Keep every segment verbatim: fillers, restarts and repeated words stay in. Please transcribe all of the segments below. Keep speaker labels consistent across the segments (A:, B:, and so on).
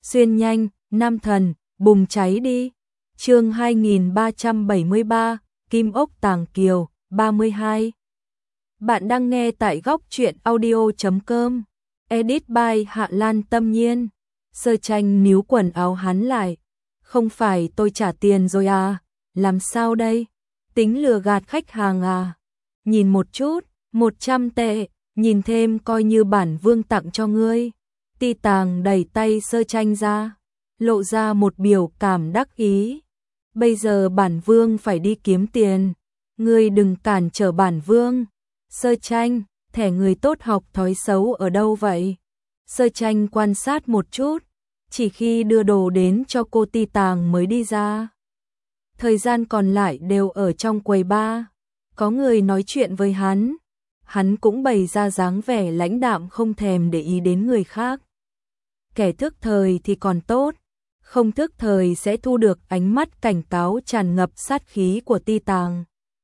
A: xuyên nhanh, nam thần, bùng cháy đi. Chương hai nghìn ba trăm bảy mươi ba, Kim ốc tàng kiều, ba mươi hai. Bạn đang nghe tại góc truyện audio chấm com. Edit by Hạ Lan Tâm Nhiên. Sơ Tranh níu quần áo hắn lại. Không phải tôi trả tiền rồi à? Làm sao đây? Tính lừa gạt khách hàng à? Nhìn một chút, một trăm tệ, nhìn thêm coi như bản vương tặng cho ngươi. Ti Tàng đẩy tay Sơ Tranh ra, lộ ra một biểu cảm đắc ý. Bây giờ bản vương phải đi kiếm tiền, ngươi đừng cản trở bản vương. Sơ Tranh, thẻ người tốt học thói xấu ở đâu vậy? Sơ Tranh quan sát một chút, chỉ khi đưa đồ đến cho cô Ti Tàng mới đi ra. Thời gian còn lại đều ở trong quầy bar, có người nói chuyện với hắn, hắn cũng bày ra dáng vẻ lãnh đạm không thèm để ý đến người khác. Kẻ thức thời thì còn tốt, không thức thời sẽ thu được ánh mắt cảnh cáo tràn ngập sát khí của Ti Tàng.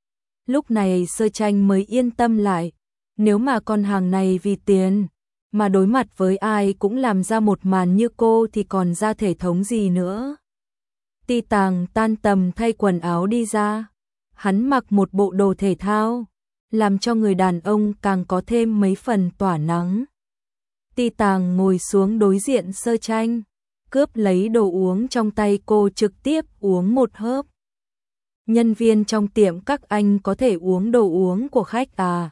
A: Lúc này Sơ Tranh mới yên tâm lại, nếu mà con hàng này vì tiền mà đối mặt với ai cũng làm ra một màn như cô thì còn ra thể thống gì nữa. Ti Tàng tan tầm thay quần áo đi ra, hắn mặc một bộ đồ thể thao, làm cho người đàn ông càng có thêm mấy phần tỏa nắng. Ti Tàng ngồi xuống đối diện Sơ Tranh, cướp lấy đồ uống trong tay cô trực tiếp uống một hớp. Nhân viên trong tiệm các anh có thể uống đồ uống của khách à?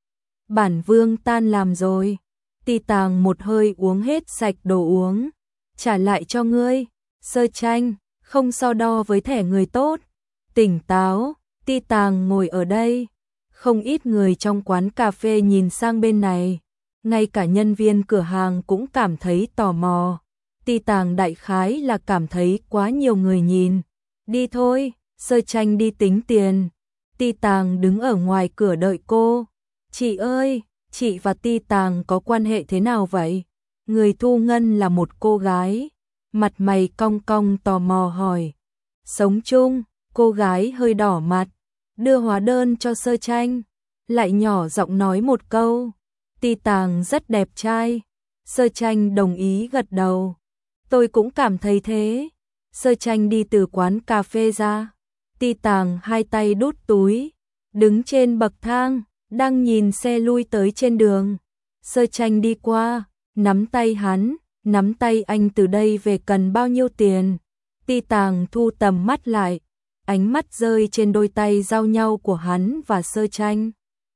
A: Bản vương tan làm rồi. Ti Tàng một hơi uống hết sạch đồ uống, trả lại cho ngươi. Sơ Tranh, không so đo với thẻ người tốt. Tỉnh táo, Ti Tàng ngồi ở đây. Không ít người trong quán cà phê nhìn sang bên này, ngay cả nhân viên cửa hàng cũng cảm thấy tò mò. Ti Tàng đại khái là cảm thấy quá nhiều người nhìn. Đi thôi, Sơ Tranh đi tính tiền. Ti Tàng đứng ở ngoài cửa đợi cô. Chị ơi, chị và Ti Tàng có quan hệ thế nào vậy? Người thu ngân là một cô gái, mặt mày cong cong tò mò hỏi. Sống chung, cô gái hơi đỏ mặt, đưa hóa đơn cho Sơ Tranh, lại nhỏ giọng nói một câu. Ti Tàng rất đẹp trai. Sơ Tranh đồng ý gật đầu. Tôi cũng cảm thấy thế. Sơ Tranh đi từ quán cà phê ra. Ti Tàng hai tay đút túi, đứng trên bậc thang, đang nhìn xe lui tới trên đường. Sơ Tranh đi qua, nắm tay hắn, nắm tay anh từ đây về cần bao nhiêu tiền? Ti Tàng thu tầm mắt lại, ánh mắt rơi trên đôi tay giao nhau của hắn và Sơ Tranh.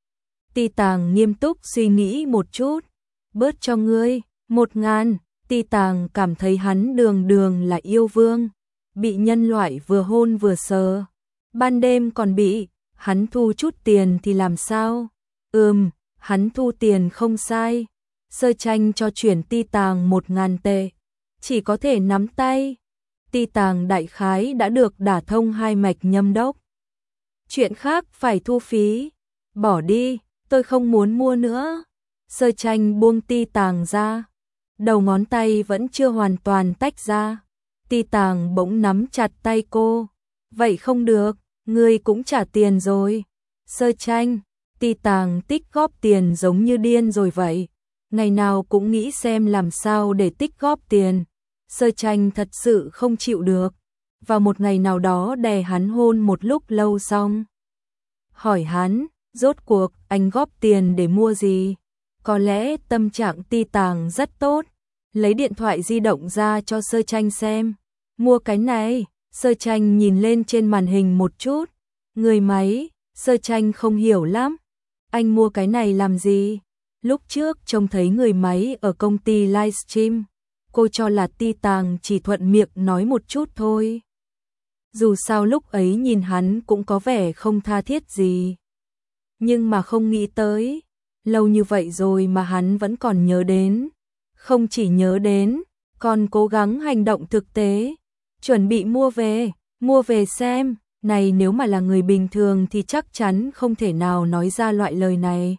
A: Ti Tàng nghiêm túc suy nghĩ một chút, bớt cho ngươi, một ngàn. Ti Tàng cảm thấy hắn đường đường là yêu vương, bị nhân loại vừa hôn vừa sờ, ban đêm còn bị, hắn thu chút tiền thì làm sao? Ừm, hắn thu tiền không sai. Sơ Tranh cho chuyển Ti Tàng một ngàn tệ, chỉ có thể nắm tay. Ti Tàng đại khái đã được đả thông hai mạch nhâm đốc. Chuyện khác phải thu phí, bỏ đi, tôi không muốn mua nữa. Sơ Tranh buông Ti Tàng ra, đầu ngón tay vẫn chưa hoàn toàn tách ra. Ti Tàng bỗng nắm chặt tay cô. Vậy không được, ngươi cũng trả tiền rồi. Sơ Tranh, Ti Tàng tích góp tiền giống như điên rồi vậy. Ngày nào cũng nghĩ xem làm sao để tích góp tiền. Sơ Tranh thật sự không chịu được. Vào một ngày nào đó đè hắn hôn một lúc lâu xong, hỏi hắn, rốt cuộc anh góp tiền để mua gì? Có lẽ tâm trạng Ti Tàng rất tốt, lấy điện thoại di động ra cho Sơ Tranh xem. Mua cái này. Sơ Tranh nhìn lên trên màn hình một chút. Người máy. Sơ Tranh không hiểu lắm. Anh mua cái này làm gì? Lúc trước trông thấy người máy ở công ty livestream, cô cho là Ti Tàng chỉ thuận miệng nói một chút thôi. Dù sao lúc ấy nhìn hắn cũng có vẻ không tha thiết gì. Nhưng mà không nghĩ tới, lâu như vậy rồi mà hắn vẫn còn nhớ đến. Không chỉ nhớ đến, còn cố gắng hành động thực tế. Chuẩn bị mua về, mua về xem. Này nếu mà là người bình thường thì chắc chắn không thể nào nói ra loại lời này.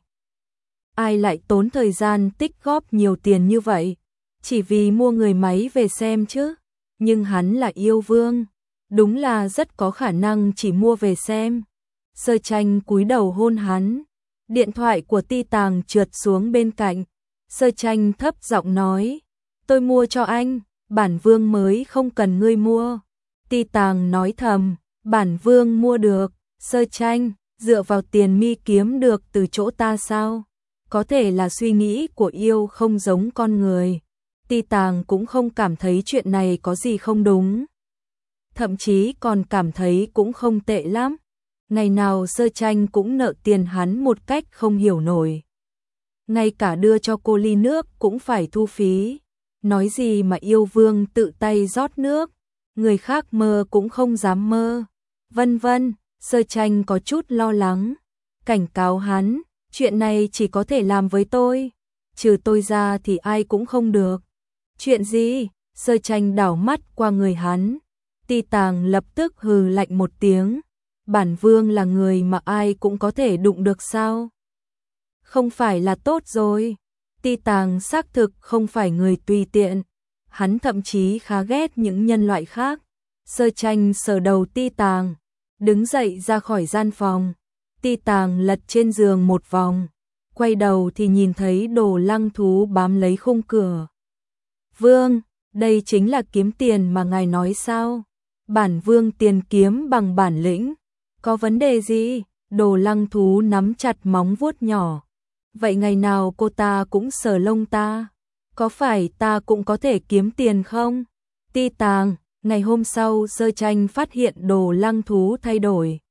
A: Ai lại tốn thời gian tích góp nhiều tiền như vậy, chỉ vì mua người máy về xem chứ. Nhưng hắn là yêu vương, đúng là rất có khả năng chỉ mua về xem. Sơ Tranh cúi đầu hôn hắn. Điện thoại của Ti Tàng trượt xuống bên cạnh. Sơ Tranh thấp giọng nói, tôi mua cho anh. bản vương mới không cần ngươi mua. Ti Tàng nói thầm, bản vương mua được, Sơ Tranh, dựa vào tiền mi kiếm được từ chỗ ta sao? Có thể là suy nghĩ của yêu không giống con người. Ti Tàng cũng không cảm thấy chuyện này có gì không đúng. Thậm chí còn cảm thấy cũng không tệ lắm. Ngày nào Sơ Tranh cũng nợ tiền hắn một cách không hiểu nổi. Ngay cả đưa cho cô ly nước cũng phải thu phí. Nói gì mà yêu vương tự tay rót nước, người khác mơ cũng không dám mơ. Vân vân, Sơ Tranh có chút lo lắng, cảnh cáo hắn, chuyện này chỉ có thể làm với tôi, trừ tôi ra thì ai cũng không được. Chuyện gì? Sơ Tranh đảo mắt qua người hắn. Ti Tàng lập tức hừ lạnh một tiếng, bản vương là người mà ai cũng có thể đụng được sao? Không phải là tốt rồi. Ti Tàng xác thực không phải người tùy tiện, hắn thậm chí khá ghét những nhân loại khác. Sơ Tranh sờ đầu Ti Tàng, đứng dậy ra khỏi gian phòng. Ti Tàng lật trên giường một vòng, quay đầu thì nhìn thấy Đồ Lăng Thú bám lấy khung cửa. Vương, đây chính là kiếm tiền mà ngài nói sao? Bản vương tiền kiếm bằng bản lĩnh, có vấn đề gì? Đồ Lăng Thú nắm chặt móng vuốt nhỏ. Vậy ngày nào cô ta cũng sờ lông ta, có phải ta cũng có thể kiếm tiền không? Ti Tàng, ngày hôm sau Sơ Tranh phát hiện Đồ Lăng Thú thay đổi.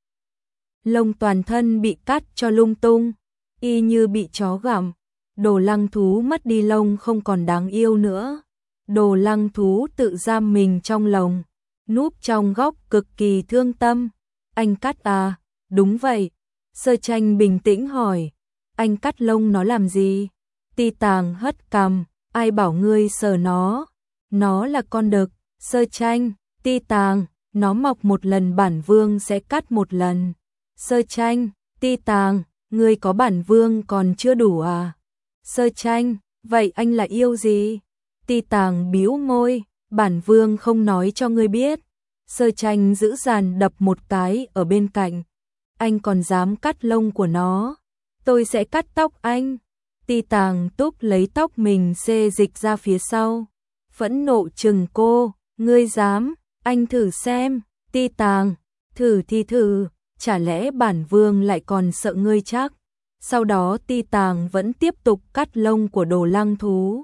A: Lông toàn thân bị cắt cho lung tung, y như bị chó gặm. Đồ Lăng Thú mất đi lông không còn đáng yêu nữa. Đồ Lăng Thú tự giam mình trong lồng, núp trong góc cực kỳ thương tâm. Anh cắt à? Đúng vậy. Sơ Tranh bình tĩnh hỏi. Anh cắt lông nó làm gì? Ti Tàng hất cằm, ai bảo ngươi sờ nó? Nó là con đực. Sơ Tranh, Ti Tàng, nó mọc một lần bản vương sẽ cắt một lần. Sơ Tranh, Ti Tàng, ngươi có bản vương còn chưa đủ à? Sơ Tranh, vậy anh là yêu gì? Ti Tàng bĩu môi, bản vương không nói cho ngươi biết. Sơ Tranh giữ dàn đập một cái ở bên cạnh. Anh còn dám cắt lông của nó? Tôi sẽ cắt tóc anh. Ti Tàng túc lấy tóc mình xê dịch ra phía sau, phẫn nộ chừng cô, ngươi dám, anh thử xem. Ti Tàng, thử thì thử, chả lẽ bản vương lại còn sợ ngươi chắc? Sau đó Ti Tàng vẫn tiếp tục cắt lông của Đồ Lăng Thú.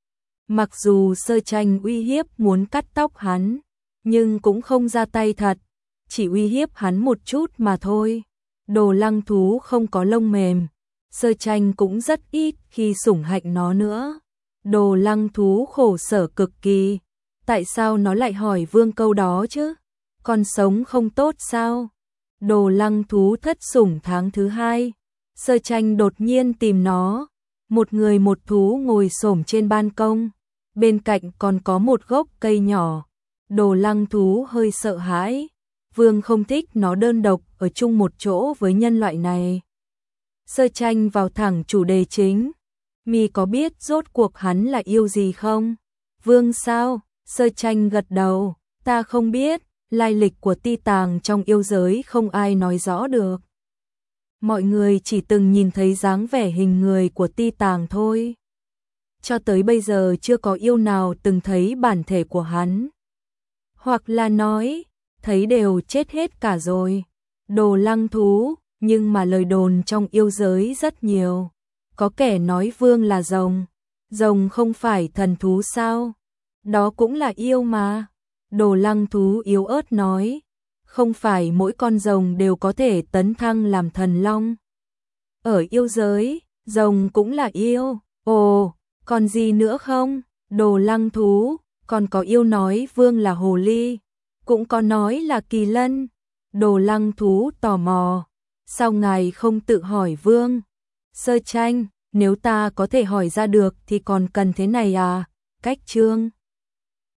A: Mặc dù Sơ Tranh uy hiếp muốn cắt tóc hắn, nhưng cũng không ra tay thật, chỉ uy hiếp hắn một chút mà thôi. Đồ Lăng Thú không có lông mềm, Sơ Tranh cũng rất ít khi sủng hạnh nó nữa. Đồ Lăng Thú khổ sở cực kỳ. Tại sao nó lại hỏi vương câu đó chứ? Con sống không tốt sao? Đồ Lăng Thú thất sủng tháng thứ hai. Sơ Tranh đột nhiên tìm nó. Một người một thú ngồi xổm trên ban công. Bên cạnh còn có một gốc cây nhỏ. Đồ Lăng Thú hơi sợ hãi. Vương không thích nó đơn độc ở chung một chỗ với nhân loại này. Sơ Tranh vào thẳng chủ đề chính. Mi có biết rốt cuộc hắn là yêu gì không? Vương sao? Sơ Tranh gật đầu. Ta không biết, lai lịch của Ti Tàng trong yêu giới không ai nói rõ được. Mọi người chỉ từng nhìn thấy dáng vẻ hình người của Ti Tàng thôi. Cho tới bây giờ chưa có yêu nào từng thấy bản thể của hắn. Hoặc là nói, thấy đều chết hết cả rồi. Đồ Lăng Thú, nhưng mà lời đồn trong yêu giới rất nhiều. Có kẻ nói vương là rồng. Rồng không phải thần thú sao? Đó cũng là yêu mà. Đồ Lăng Thú yếu ớt nói. Không phải mỗi con rồng đều có thể tấn thăng làm thần long. Ở yêu giới, rồng cũng là yêu. Ồ, còn gì nữa không? Đồ Lăng Thú, còn có yêu nói vương là hồ ly. Cũng có nói là kỳ lân. Đồ Lăng Thú tò mò. Sao ngài không tự hỏi vương? Sơ Tranh, nếu ta có thể hỏi ra được thì còn cần thế này à? Cách chương